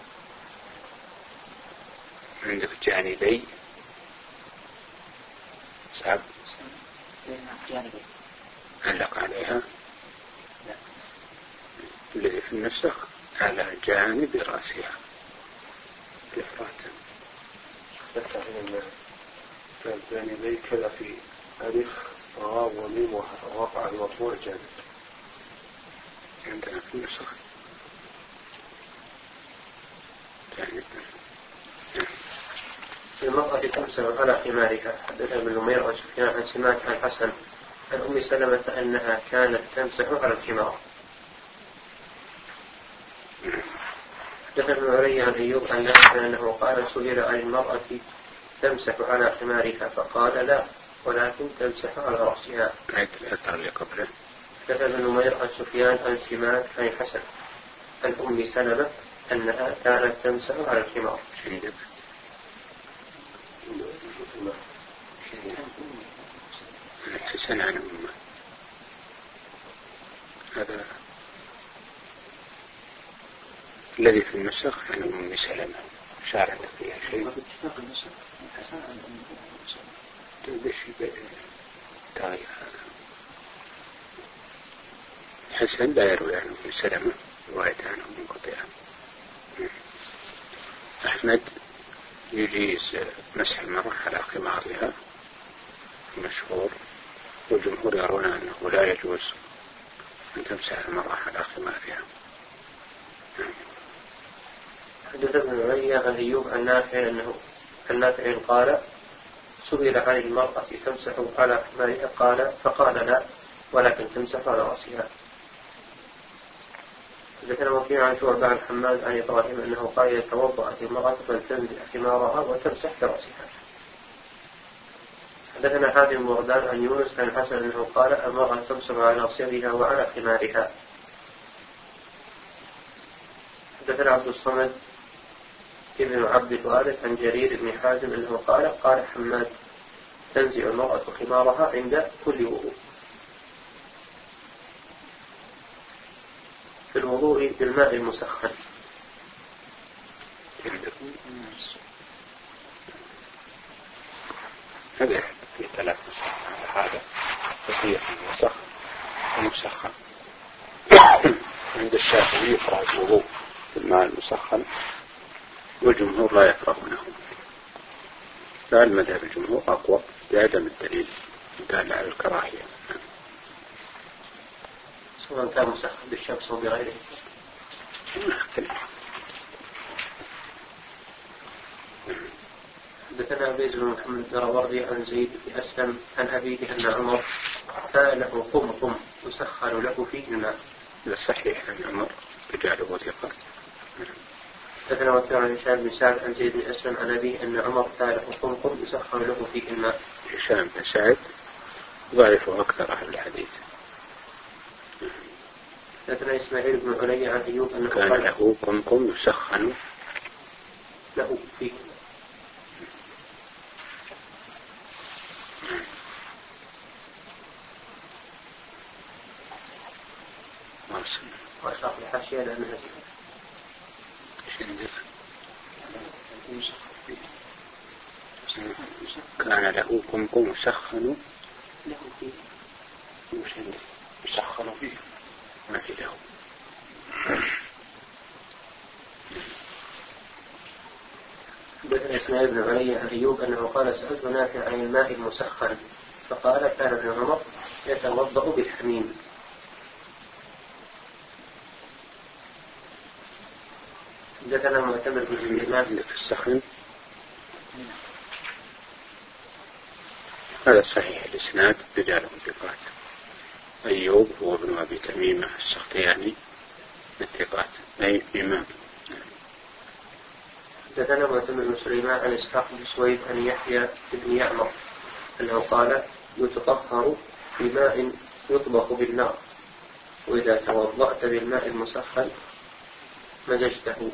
عندك جانبي سعب علق عليها الذي في النسخ على جانب رأسها الإفراد. كان جانبي كذا في ألف واو وميم وقع المطبوع جانب عندنا في النسخ جانب. المرأة تمسح على حمارها. حدثنا ابن نمير عن سفيان عن سماك عن حسن عن أم سلمة أنها كانت تمسح على الحمار. حدثنا ابن علي عن أيوب عن نافع أنه قال سئل عن المرأة تمسح على حمارها فقال لا ولكن تمسح على رأسها. الأثر اللي قبله. حدثنا ابن نمير عن سفيان عن سماك عن حسن عن أم سلمة أنها كانت تمسح على الحمار. عندك حسن عن أمه هذا الذي في النسخ عن أم سلمة شارك فيها شيء. باتفاق النسخ حسن عن أم سلمة. بش تغير هذا حسن لا يروي عن أم سلمة رواية عنه منقطعة. أحمد يجيز مسح المرأة على خمارها مشهور، والجمهور يرون أنه لا يجوز أن تمسح المرأة على خمارها. حدث ابن علي عن أيوب عن نافع أنه عن نافع قال سئل عن المرأة تمسح على حمارها قال فقال لا ولكن تمسح على رأسها. ذكر وكيع عن شعبة عن حماد عن إبراهيم أنه قال إذا توضأت المرأة فلتنزع حمارها وتمسح برأسها. حدثنا حاتم بن وردان عن يونس عن الحسن أنه قال المرأة تمسح على ناصيتها وعلى حمارها. حدثنا عبد الصمد ابن عبد الوارث عن جرير بن حازم أنه قال قال حماد تنزع المرأة خمارها عند كل وضوء. في الوضوء بالماء المسخن. هذا في ثلاث مسخن، هذا صحيح المسخن ومسخن. عند الشافعي يقرأ الوضوء بالماء المسخن والجمهور لا يكرهونه، لعل مذهب الجمهور أقوى بعدم الدليل دال على الكراهية سواء كان مسخن بالشمس أو بغيره. حدثنا عبيد بن محمد الدراوردي عن زيد بن أسلم عن أبيه أن عمر كان له قمقم يسخن له فيه الماء. صحيح أن عمر رجاله ثقة. حدثنا وكيع عن هشام بن سعد عن زيد بن أسلم عن أبيه أن عمر كان له قمقم يسخن له فيه الماء. هشام بن سعد ضعيف أكثر أهل الحديث. حدثنا إسماعيل بن علي عن أيوب أنه كان له قمقم يسخن له فيه. وأشرح الحاشية لأنها كان له قمقم يسخن له فيه يسخن فيه ما في له. حدثنا إسماعيل بن علي عن أيوب أنه قال سألت نافع عن الماء المسخن فقال كان ابن عمر يتوضأ بالحميم. حدثنا معتمر بن سليمان في السخن هذا صحيح الإسناد رجاله ثقات. أيوب هو ابن أبي تميمة السختياني من الثقات أي إمام. حدثنا معتمر بن سليمان عن إسحاق بن سويد عن يحيى بن يعمر أنه قال يتطهر بماء يطبخ بالنار وإذا توضأت بالماء المسخن مزجته.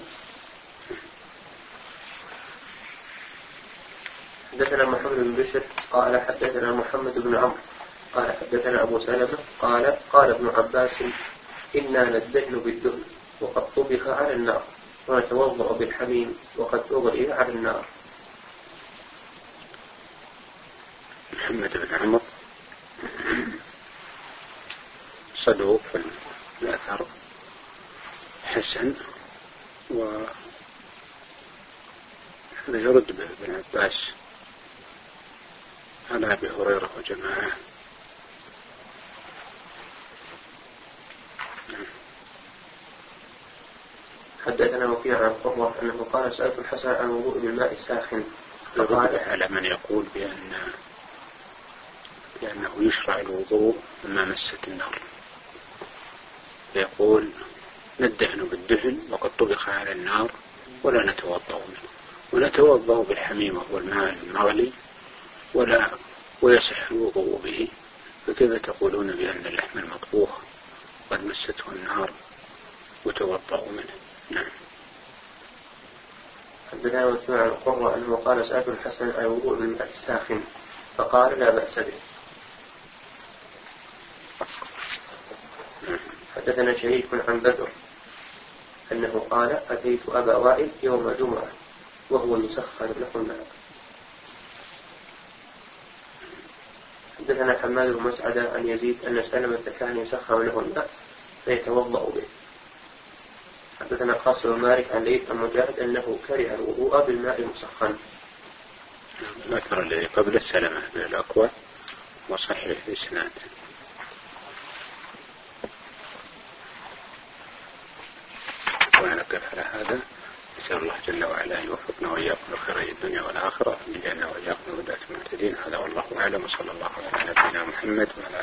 حدثنا محمد بن بشر قال حدثنا محمد بن عمرو قال حدثنا أبو سلمة قال قال ابن عباس إنا ندهن بالدهن وقد طبخ على النار ونتوضأ بالحميم وقد أغلي على النار. محمد بن عمرو صدوق في الأثر حسن وهذا يرد به ابن عباس على أبي هريرة وجماعة. حدثنا وكيع عن قرة أنه قال سألت الحسن عن الوضوء بالماء الساخن فقال على من يقول بأن بأنه يشرع الوضوء مما مست النار، يقول ندهن بالدهن وقد طبخ على النار ولا نتوضأ منه، ونتوضأ بالحميم وهو الماء المغلي ولا ويصح الوضوء به، فكيف تقولون بأن اللحم المطبوخ قد مسته النار وتوضأ منه؟ نعم. حدثنا وكيع عن قرة أنه قال سألت الحسن عن الوضوء بالماء الساخن فقال لا بأس به. حدثنا شريك عن بدر أنه قال أتيت أبا وائل يوم جمعة وهو يسخن له الماء. حدثنا حماد بن مسعدة عن يزيد أن سلمة كان يسخن له الماء فيتوضأ به. حدثنا قاسم مالك عن ليث عن مجاهد أنه كره الوضوء بالماء المسخن. الأثر الذي قبل السلمة من الأقوى وصحيح الإسناد. ونقف على هذا، نسأل الله جل وعلا أن يوفقنا وإياكم لخير الدنيا والآخرة، وأن يجعلنا وإياكم هداة المهتدين. هذا والله أعلم، وصلى الله على نبينا محمد وعلى